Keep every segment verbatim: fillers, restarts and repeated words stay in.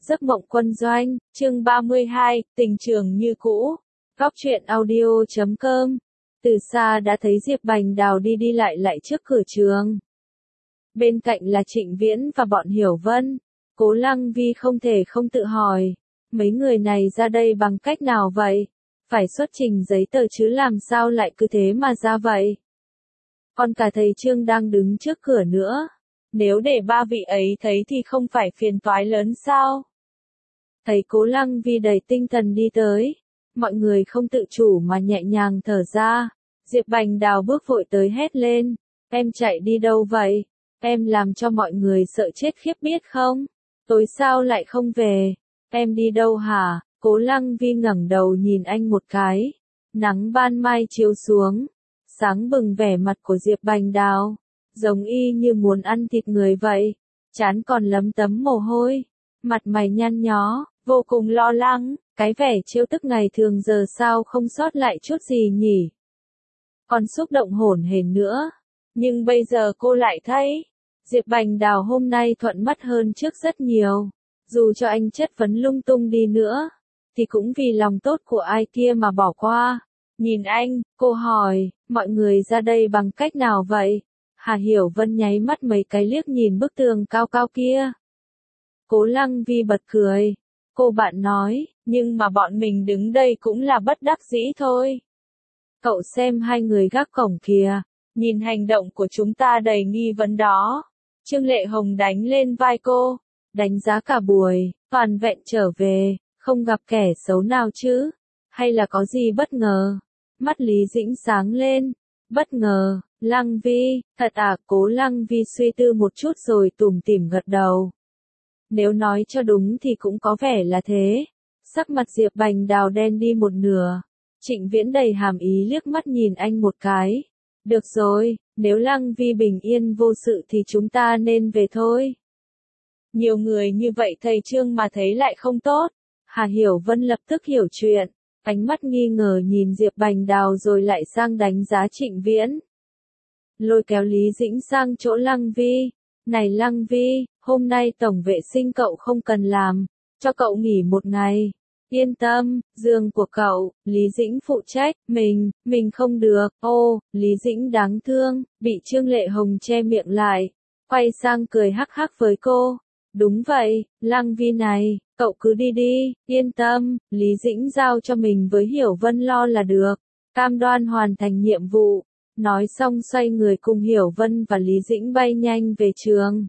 Giấc mộng quân doanh, chương ba mươi hai, tình trường như cũ. Góc truyện audio chấm com. Từ xa đã thấy Diệp Bành Đào đi đi lại lại trước cửa trường. Bên cạnh là Trịnh Viễn và bọn Hiểu Vân. Cố Lăng Vi không thể không tự hỏi, mấy người này ra đây bằng cách nào vậy? Phải xuất trình giấy tờ chứ làm sao lại cứ thế mà ra vậy? Còn cả thầy Trương đang đứng trước cửa nữa. Nếu để ba vị ấy thấy thì không phải phiền toái lớn sao? Thấy Cố Lăng Vi đầy tinh thần đi tới, mọi người không tự chủ mà nhẹ nhàng thở ra. Diệp Bành Đào bước vội tới hét lên, em chạy đi đâu vậy? Em làm cho mọi người sợ chết khiếp biết không? Tối sao lại không về? Em đi đâu hả? Cố Lăng Vi ngẩng đầu nhìn anh một cái. Nắng ban mai chiếu xuống, sáng bừng vẻ mặt của Diệp Bành Đào, giống y như muốn ăn thịt người vậy. Trán còn lấm tấm mồ hôi, mặt mày nhăn nhó, vô cùng lo lắng, cái vẻ trêu tức ngày thường giờ sao không sót lại chút gì nhỉ? Còn xúc động hổn hển nữa, nhưng bây giờ cô lại thấy, Diệp Bành Đào hôm nay thuận mắt hơn trước rất nhiều. Dù cho anh chất vấn lung tung đi nữa, thì cũng vì lòng tốt của ai kia mà bỏ qua. Nhìn anh, cô hỏi, mọi người ra đây bằng cách nào vậy? Hà Hiểu Vân nháy mắt mấy cái liếc nhìn bức tường cao cao kia. Cố Lăng Vi bật cười. Cô bạn nói, nhưng mà bọn mình đứng đây cũng là bất đắc dĩ thôi. Cậu xem hai người gác cổng kìa, nhìn hành động của chúng ta đầy nghi vấn đó. Trương Lệ Hồng đánh lên vai cô, đánh giá cả buổi, toàn vẹn trở về, không gặp kẻ xấu nào chứ, hay là có gì bất ngờ? Mắt Lý Dĩnh sáng lên, bất ngờ, Lăng Vi, thật à? Cố Lăng Vi suy tư một chút rồi tủm tỉm gật đầu. Nếu nói cho đúng thì cũng có vẻ là thế. Sắc mặt Diệp Bành Đào đen đi một nửa. Trịnh Viễn đầy hàm ý liếc mắt nhìn anh một cái. Được rồi, nếu Lăng Vi bình yên vô sự thì chúng ta nên về thôi. Nhiều người như vậy thầy Trương mà thấy lại không tốt. Hà Hiểu Vân lập tức hiểu chuyện, ánh mắt nghi ngờ nhìn Diệp Bành Đào rồi lại sang đánh giá Trịnh Viễn. Lôi kéo Lý Dĩnh sang chỗ Lăng Vi. Này Lăng Vi, hôm nay tổng vệ sinh cậu không cần làm, cho cậu nghỉ một ngày. Yên tâm, giường của cậu, Lý Dĩnh phụ trách. Mình, mình không được. Ô, Lý Dĩnh đáng thương, bị Trương Lệ Hồng che miệng lại, quay sang cười hắc hắc với cô. Đúng vậy, Lăng Vi này, cậu cứ đi đi, yên tâm, Lý Dĩnh giao cho mình với Hiểu Vân lo là được, cam đoan hoàn thành nhiệm vụ. Nói xong xoay người cùng Hiểu Vân và Lý Dĩnh bay nhanh về trường.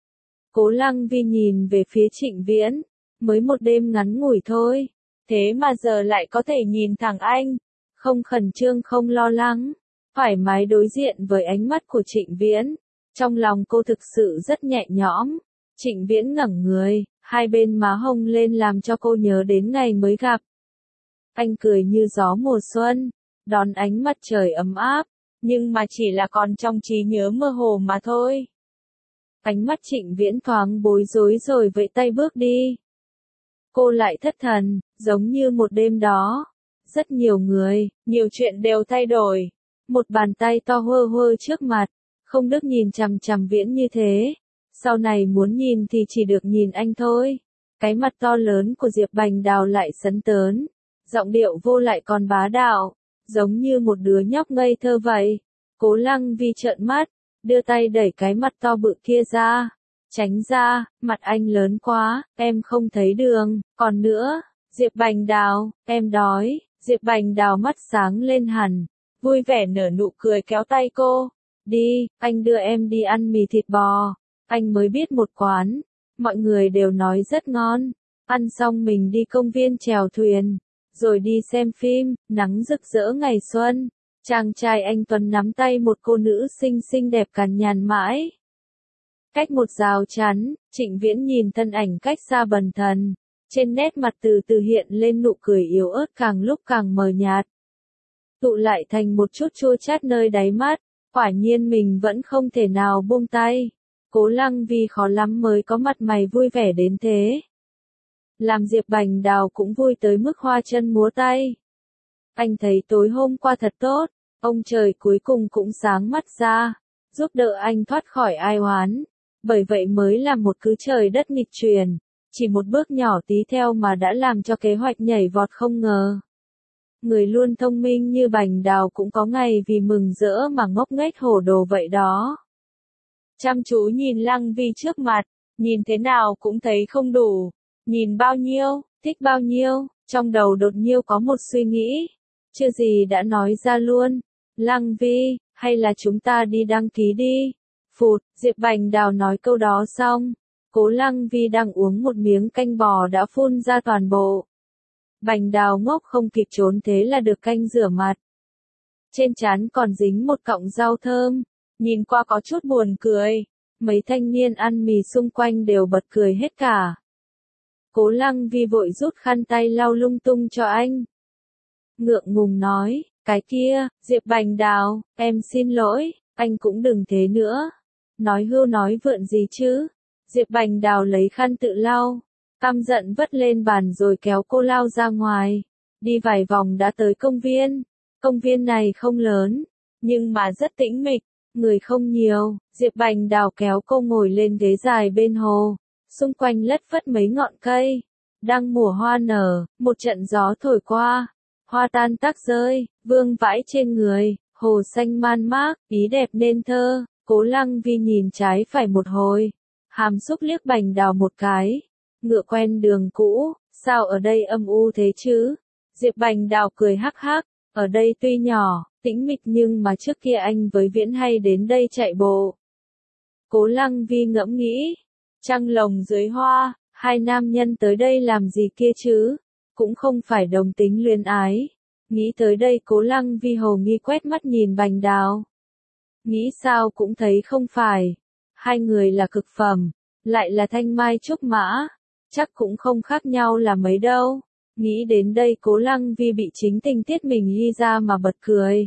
Cố Lăng Vi nhìn về phía Trịnh Viễn, mới một đêm ngắn ngủi thôi, thế mà giờ lại có thể nhìn thẳng anh, không khẩn trương không lo lắng, thoải mái đối diện với ánh mắt của Trịnh Viễn. Trong lòng cô thực sự rất nhẹ nhõm. Trịnh Viễn ngẩng người, hai bên má hồng lên làm cho cô nhớ đến ngày mới gặp. Anh cười như gió mùa xuân, đón ánh mặt trời ấm áp, nhưng mà chỉ là còn trong trí nhớ mơ hồ mà thôi. Ánh mắt Trịnh Viễn thoáng bối rối rồi vẫy tay bước đi. Cô lại thất thần, giống như một đêm đó. Rất nhiều người, nhiều chuyện đều thay đổi. Một bàn tay to hơ hơ trước mặt, không được nhìn chằm chằm Viễn như thế. Sau này muốn nhìn thì chỉ được nhìn anh thôi. Cái mặt to lớn của Diệp Bành Đào lại sấn tớn, giọng điệu vô lại còn bá đạo, giống như một đứa nhóc ngây thơ vậy. Cố Lăng Vi trợn mắt, đưa tay đẩy cái mặt to bự kia ra. Tránh ra, mặt anh lớn quá, em không thấy đường. Còn nữa, Diệp Bành Đào, em đói. Diệp Bành Đào mắt sáng lên hẳn, vui vẻ nở nụ cười kéo tay cô. Đi, anh đưa em đi ăn mì thịt bò. Anh mới biết một quán, mọi người đều nói rất ngon. Ăn xong mình đi công viên chèo thuyền, rồi đi xem phim. Nắng rực rỡ ngày xuân, chàng trai anh Tuấn nắm tay một cô nữ xinh xinh đẹp cằn nhằn mãi. Cách một rào chắn, Trịnh Viễn nhìn thân ảnh cách xa bần thần, trên nét mặt từ từ hiện lên nụ cười yếu ớt càng lúc càng mờ nhạt, tụ lại thành một chút chua chát nơi đáy mắt. Quả nhiên mình vẫn không thể nào buông tay. Cố Lăng Vi khó lắm mới có mặt mày vui vẻ đến thế. Làm Diệp Bành Đào cũng vui tới mức hoa chân múa tay. Anh thấy tối hôm qua thật tốt, ông trời cuối cùng cũng sáng mắt ra, giúp đỡ anh thoát khỏi ai oán. Bởi vậy mới là một cứ trời đất nghịch chuyển. Chỉ một bước nhỏ tí theo mà đã làm cho kế hoạch nhảy vọt không ngờ. Người luôn thông minh như Bành Đào cũng có ngày vì mừng rỡ mà ngốc nghếch hổ đồ vậy đó. Chăm chú nhìn Lăng Vi trước mặt, nhìn thế nào cũng thấy không đủ. Nhìn bao nhiêu, thích bao nhiêu, trong đầu đột nhiên có một suy nghĩ. Chưa gì đã nói ra luôn. Lăng Vi, hay là chúng ta đi đăng ký đi. Phụt, Diệp Bành Đào nói câu đó xong. Cố Lăng Vi đang uống một miếng canh bò đã phun ra toàn bộ. Bành Đào ngốc không kịp trốn thế là được canh rửa mặt. Trên trán còn dính một cọng rau thơm, nhìn qua có chút buồn cười. Mấy thanh niên ăn mì xung quanh đều bật cười hết cả. Cố Lăng Vi vội rút khăn tay lau lung tung cho anh. Ngượng ngùng nói, cái kia, Diệp Bành Đào, em xin lỗi, anh cũng đừng thế nữa. Nói hưu nói vượn gì chứ. Diệp Bành Đào lấy khăn tự lau, căm giận vất lên bàn rồi kéo cô lao ra ngoài. Đi vài vòng đã tới công viên. Công viên này không lớn, nhưng mà rất tĩnh mịch, người không nhiều. Diệp Bành Đào kéo cô ngồi lên ghế dài bên hồ, xung quanh lất phất mấy ngọn cây. Đang mùa hoa nở, một trận gió thổi qua, hoa tan tác rơi, vương vãi trên người, hồ xanh man mác, ý đẹp nên thơ. Cố Lăng Vi nhìn trái phải một hồi, hàm xúc liếc Bành Đào một cái. Ngựa quen đường cũ, sao ở đây âm u thế chứ? Diệp Bành Đào cười hắc hắc, ở đây tuy nhỏ, tĩnh mịch nhưng mà trước kia anh với Viễn hay đến đây chạy bộ. Cố Lăng Vi ngẫm nghĩ, trăng lồng dưới hoa, hai nam nhân tới đây làm gì kia chứ? Cũng không phải đồng tính luyến ái. Nghĩ tới đây Cố Lăng Vi hồ nghi quét mắt nhìn Bành Đào. Nghĩ sao cũng thấy không phải. Hai người là cực phẩm, lại là thanh mai trúc mã, chắc cũng không khác nhau là mấy đâu. Nghĩ đến đây Cố Lăng Vi bị chính tình tiết mình ghi ra mà bật cười.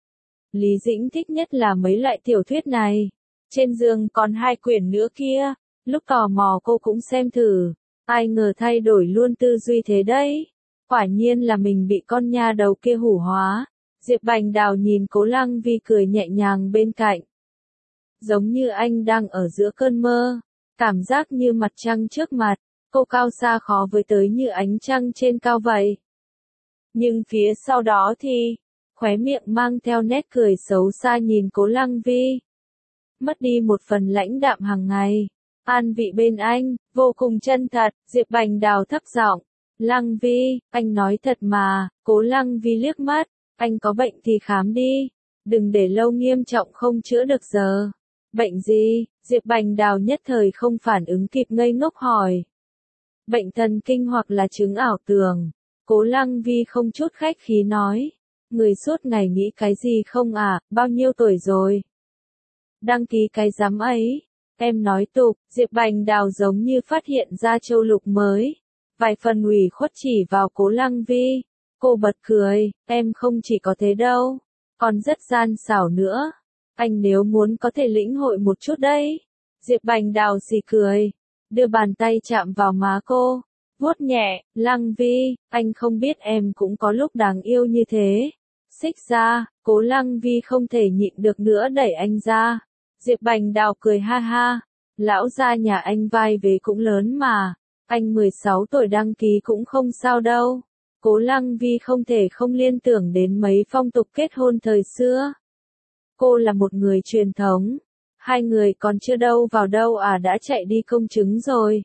Lý Dĩnh thích nhất là mấy loại tiểu thuyết này. Trên giường còn hai quyển nữa kia, lúc tò mò cô cũng xem thử. Ai ngờ thay đổi luôn tư duy thế đấy. Quả nhiên là mình bị con nha đầu kia hủ hóa. Diệp Bành Đào nhìn Cố Lăng Vi cười nhẹ nhàng bên cạnh. Giống như anh đang ở giữa cơn mơ. Cảm giác như mặt trăng trước mặt. Cô cao xa khó với tới như ánh trăng trên cao vậy. Nhưng phía sau đó thì, khóe miệng mang theo nét cười xấu xa nhìn Cố Lăng Vi. Mất đi một phần lãnh đạm hàng ngày. An vị bên anh, vô cùng chân thật. Diệp Bành Đào thấp giọng. Lăng Vi, anh nói thật mà. Cố Lăng Vi liếc mắt. Anh có bệnh thì khám đi. Đừng để lâu nghiêm trọng không chữa được giờ. Bệnh gì? Diệp Bành Đào nhất thời không phản ứng kịp ngây ngốc hỏi. Bệnh thần kinh hoặc là chứng ảo tưởng. Cố Lăng Vi không chút khách khí nói. Người suốt ngày nghĩ cái gì không à, bao nhiêu tuổi rồi? Đăng ký cái giám ấy. Em nói tục, Diệp Bành Đào giống như phát hiện ra châu lục mới. Vài phần ủy khuất chỉ vào Cố Lăng Vi. Cô bật cười, em không chỉ có thế đâu. Còn rất gian xảo nữa. Anh nếu muốn có thể lĩnh hội một chút đấy. Diệp Bành Đào xì cười. Đưa bàn tay chạm vào má cô. Vuốt nhẹ, Lăng Vi, anh không biết em cũng có lúc đáng yêu như thế. Xích ra, Cố Lăng Vi không thể nhịn được nữa đẩy anh ra. Diệp Bành Đào cười ha ha. Lão gia nhà anh vai vế cũng lớn mà. Anh mười sáu tuổi đăng ký cũng không sao đâu. Cố Lăng Vi không thể không liên tưởng đến mấy phong tục kết hôn thời xưa. Cô là một người truyền thống. Hai người còn chưa đâu vào đâu à đã chạy đi công chứng rồi.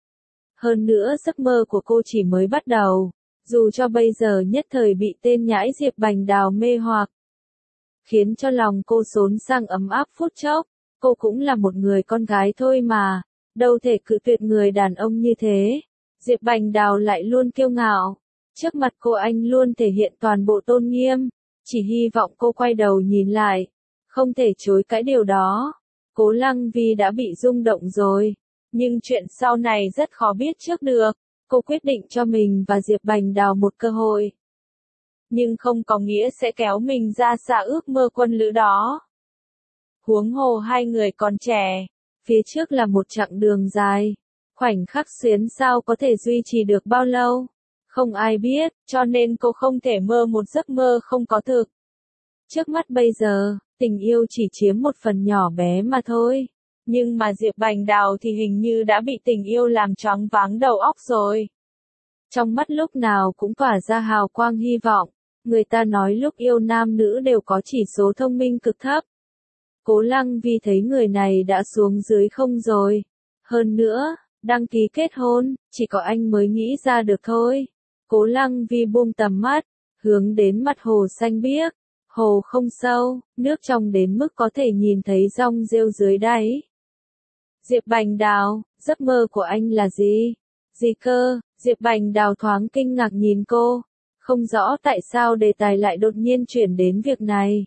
Hơn nữa giấc mơ của cô chỉ mới bắt đầu. Dù cho bây giờ nhất thời bị tên nhãi Diệp Bành Đào mê hoặc. Khiến cho lòng cô xốn sang ấm áp phút chốc. Cô cũng là một người con gái thôi mà. Đâu thể cự tuyệt người đàn ông như thế. Diệp Bành Đào lại luôn kiêu ngạo. Trước mặt cô anh luôn thể hiện toàn bộ tôn nghiêm. Chỉ hy vọng cô quay đầu nhìn lại. Không thể chối cãi điều đó. Cố Lăng Vi đã bị rung động rồi. Nhưng chuyện sau này rất khó biết trước được. Cô quyết định cho mình và Diệp Bành Đào một cơ hội. Nhưng không có nghĩa sẽ kéo mình ra xa ước mơ quân lữ đó. Huống hồ hai người còn trẻ. Phía trước là một chặng đường dài. Khoảnh khắc xuyến sao có thể duy trì được bao lâu? Không ai biết, cho nên cô không thể mơ một giấc mơ không có thực. Trước mắt bây giờ, tình yêu chỉ chiếm một phần nhỏ bé mà thôi. Nhưng mà Diệp Bành Đào thì hình như đã bị tình yêu làm choáng váng đầu óc rồi. Trong mắt lúc nào cũng tỏa ra hào quang hy vọng. Người ta nói lúc yêu nam nữ đều có chỉ số thông minh cực thấp. Cố Lăng Vi thấy người này đã xuống dưới không rồi. Hơn nữa, đăng ký kết hôn, chỉ có anh mới nghĩ ra được thôi. Cố Lăng Vi buông tầm mắt, hướng đến mặt hồ xanh biếc. Hồ không sâu, nước trong đến mức có thể nhìn thấy rong rêu dưới đáy. Diệp Bành Đào, giấc mơ của anh là gì? Gì cơ? Diệp Bành Đào thoáng kinh ngạc nhìn cô. Không rõ tại sao đề tài lại đột nhiên chuyển đến việc này.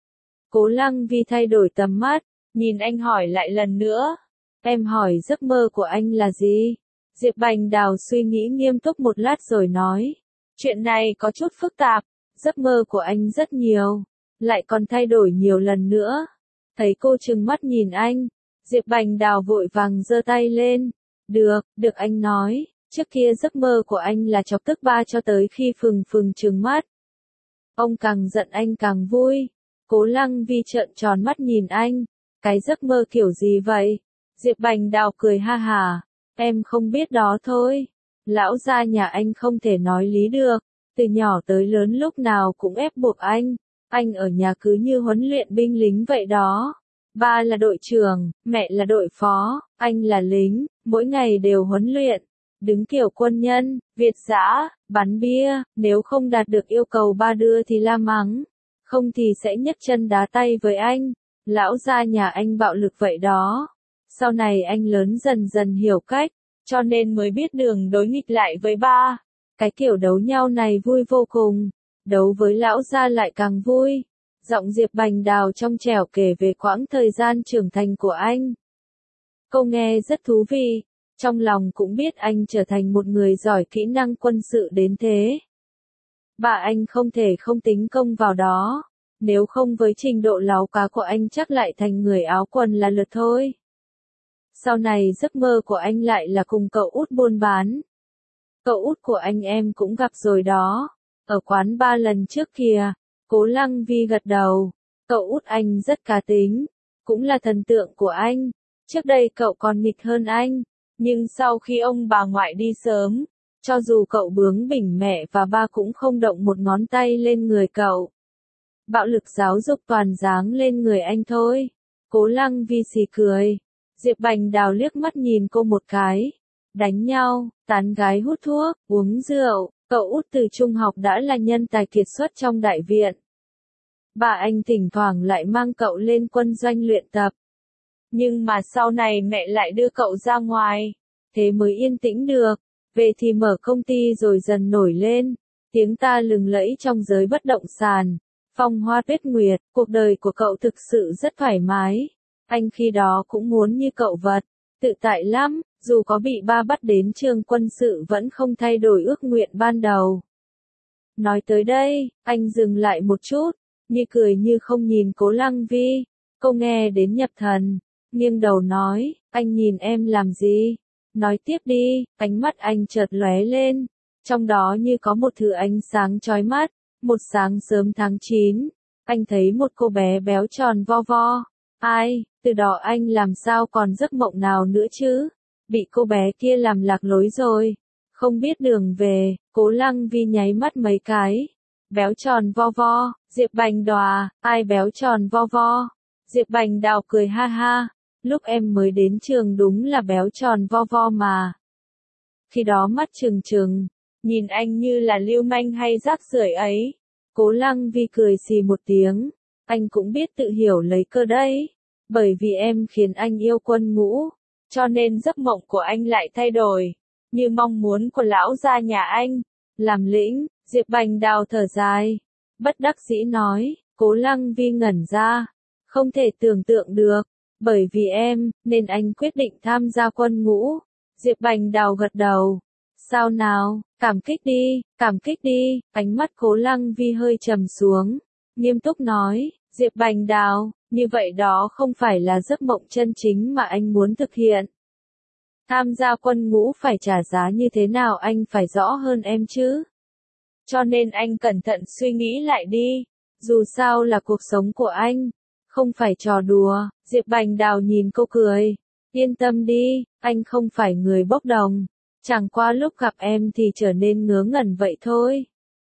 Cố Lăng Vi thay đổi tầm mắt, nhìn anh hỏi lại lần nữa. Em hỏi giấc mơ của anh là gì? Diệp Bành Đào suy nghĩ nghiêm túc một lát rồi nói. Chuyện này có chút phức tạp, giấc mơ của anh rất nhiều, lại còn thay đổi nhiều lần nữa. Thấy cô trừng mắt nhìn anh, Diệp Bành Đào vội vàng giơ tay lên. Được, được anh nói, trước kia giấc mơ của anh là chọc tức ba cho tới khi phừng phừng trừng mắt. Ông càng giận anh càng vui. Cố Lăng Vi trợn tròn mắt nhìn anh. Cái giấc mơ kiểu gì vậy? Diệp Bành Đào cười ha hả. Em không biết đó thôi. Lão gia nhà anh không thể nói lý được. Từ nhỏ tới lớn lúc nào cũng ép buộc anh. Anh ở nhà cứ như huấn luyện binh lính vậy đó. Ba là đội trưởng, mẹ là đội phó, anh là lính, mỗi ngày đều huấn luyện. Đứng kiểu quân nhân, Việt dã, bắn bia, nếu không đạt được yêu cầu ba đưa thì la mắng. Không thì sẽ nhấc chân đá tay với anh. Lão gia nhà anh bạo lực vậy đó. Sau này anh lớn dần dần hiểu cách, cho nên mới biết đường đối nghịch lại với ba. Cái kiểu đấu nhau này vui vô cùng. Đấu với lão gia lại càng vui. Giọng Diệp Bành Đào trong trẻo kể về quãng thời gian trưởng thành của anh. Cô nghe rất thú vị. Trong lòng cũng biết anh trở thành một người giỏi kỹ năng quân sự đến thế. Bà anh không thể không tính công vào đó. Nếu không với trình độ láo cá của anh chắc lại thành người áo quần là lượt thôi. Sau này giấc mơ của anh lại là cùng cậu út buôn bán. Cậu út của anh em cũng gặp rồi đó. Ở quán ba lần trước kìa. Cố Lăng Vi gật đầu. Cậu út anh rất cá tính. Cũng là thần tượng của anh. Trước đây cậu còn nghịch hơn anh. Nhưng sau khi ông bà ngoại đi sớm, cho dù cậu bướng bỉnh mẹ và ba cũng không động một ngón tay lên người cậu. Bạo lực giáo dục toàn giáng lên người anh thôi. Cố Lăng Vi xì cười. Diệp Bành Đào liếc mắt nhìn cô một cái. Đánh nhau, tán gái hút thuốc, uống rượu. Cậu út từ trung học đã là nhân tài kiệt xuất trong đại viện. Bà anh thỉnh thoảng lại mang cậu lên quân doanh luyện tập. Nhưng mà sau này mẹ lại đưa cậu ra ngoài. Thế mới yên tĩnh được. Về thì mở công ty rồi dần nổi lên. Tiếng ta lừng lẫy trong giới bất động sản. Phong hoa tuyết nguyệt, cuộc đời của cậu thực sự rất thoải mái. Anh khi đó cũng muốn như cậu vật. Tự tại lắm, dù có bị ba bắt đến trường quân sự vẫn không thay đổi ước nguyện ban đầu. Nói tới đây, anh dừng lại một chút, như cười như không nhìn Cố Lăng Vi. Cô nghe đến nhập thần, nghiêng đầu nói, anh nhìn em làm gì? Nói tiếp đi, ánh mắt anh chợt lóe lên. Trong đó như có một thứ ánh sáng chói mắt. Một sáng sớm tháng chín, anh thấy một cô bé béo tròn vo vo. Ai, từ đó anh làm sao còn giấc mộng nào nữa chứ? Bị cô bé kia làm lạc lối rồi. Không biết đường về, Cố Lăng Vi nháy mắt mấy cái. Béo tròn vo vo, Diệp Bành Đòa, ai béo tròn vo vo? Diệp Bành Đào cười ha ha. Lúc em mới đến trường đúng là béo tròn vo vo mà. Khi đó mắt trừng trừng. Nhìn anh như là lưu manh hay rác rưởi ấy. Cố Lăng Vi cười xì một tiếng. Anh cũng biết tự hiểu lấy cơ đấy. Bởi vì em khiến anh yêu quân ngũ. Cho nên giấc mộng của anh lại thay đổi. Như mong muốn của lão gia nhà anh. Làm lĩnh, Diệp Bành Đào thở dài. Bất đắc dĩ nói. Cố Lăng Vi ngẩn ra. Không thể tưởng tượng được. Bởi vì em, nên anh quyết định tham gia quân ngũ. Diệp Bành Đào gật đầu. Sao nào, cảm kích đi, cảm kích đi, ánh mắt Cố Lăng Vi hơi trầm xuống, nghiêm túc nói, Diệp Bành Đào, như vậy đó không phải là giấc mộng chân chính mà anh muốn thực hiện. Tham gia quân ngũ phải trả giá như thế nào anh phải rõ hơn em chứ. Cho nên anh cẩn thận suy nghĩ lại đi, dù sao là cuộc sống của anh, không phải trò đùa, Diệp Bành Đào nhìn cô cười. Yên tâm đi, anh không phải người bốc đồng. Chẳng qua lúc gặp em thì trở nên ngớ ngẩn vậy thôi.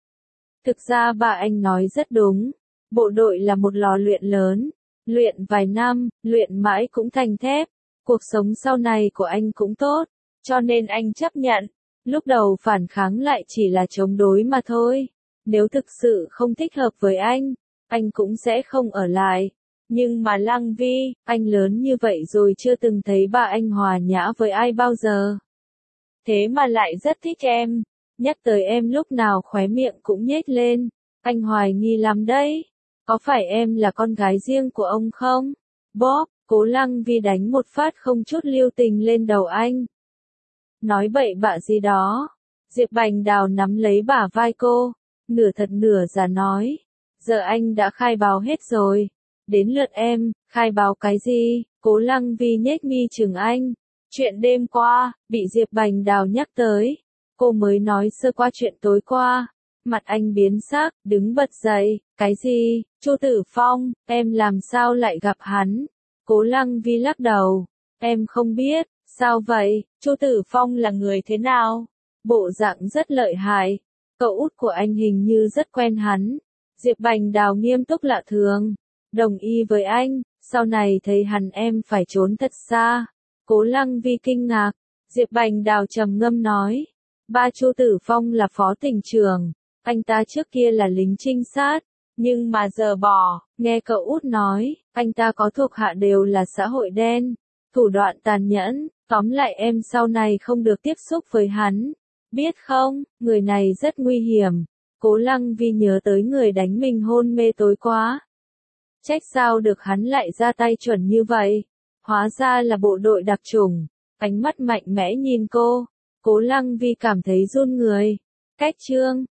Thực ra bà anh nói rất đúng. Bộ đội là một lò luyện lớn. Luyện vài năm, luyện mãi cũng thành thép. Cuộc sống sau này của anh cũng tốt. Cho nên anh chấp nhận. Lúc đầu phản kháng lại chỉ là chống đối mà thôi. Nếu thực sự không thích hợp với anh, anh cũng sẽ không ở lại. Nhưng mà Lăng Vi, anh lớn như vậy rồi chưa từng thấy bà anh hòa nhã với ai bao giờ. Thế mà lại rất thích em. Nhắc tới em lúc nào khóe miệng cũng nhếch lên. Anh hoài nghi lắm đấy. Có phải em là con gái riêng của ông không? Bóp, Cố Lăng Vi đánh một phát không chút lưu tình lên đầu anh. Nói bậy bạ gì đó. Diệp Bành Đào nắm lấy bả vai cô. Nửa thật nửa giả nói. Giờ anh đã khai báo hết rồi. Đến lượt em, khai báo cái gì? Cố Lăng Vi nhếch mi chừng anh. Chuyện đêm qua, bị Diệp Bành Đào nhắc tới. Cô mới nói sơ qua chuyện tối qua. Mặt anh biến sắc, đứng bật dậy. Cái gì? Chu Tử Phong, em làm sao lại gặp hắn? Cố Lăng Vi lắc đầu. Em không biết, sao vậy? Chu Tử Phong là người thế nào? Bộ dạng rất lợi hại. Cậu út của anh hình như rất quen hắn. Diệp Bành Đào nghiêm túc lạ thường. Đồng ý với anh, sau này thấy hắn em phải trốn thật xa. Cố Lăng Vi kinh ngạc. Diệp Bành Đào trầm ngâm nói. Ba Chu Tử Phong là phó tỉnh trưởng. Anh ta trước kia là lính trinh sát. Nhưng mà giờ bỏ, nghe cậu út nói, anh ta có thuộc hạ đều là xã hội đen. Thủ đoạn tàn nhẫn, tóm lại em sau này không được tiếp xúc với hắn. Biết không, người này rất nguy hiểm. Cố Lăng Vi nhớ tới người đánh mình hôn mê tối qua. Trách sao được hắn lại ra tay chuẩn như vậy. Hóa ra là bộ đội đặc chủng. Ánh mắt mạnh mẽ nhìn cô. Cố Lăng Vi cảm thấy run người. Cách chương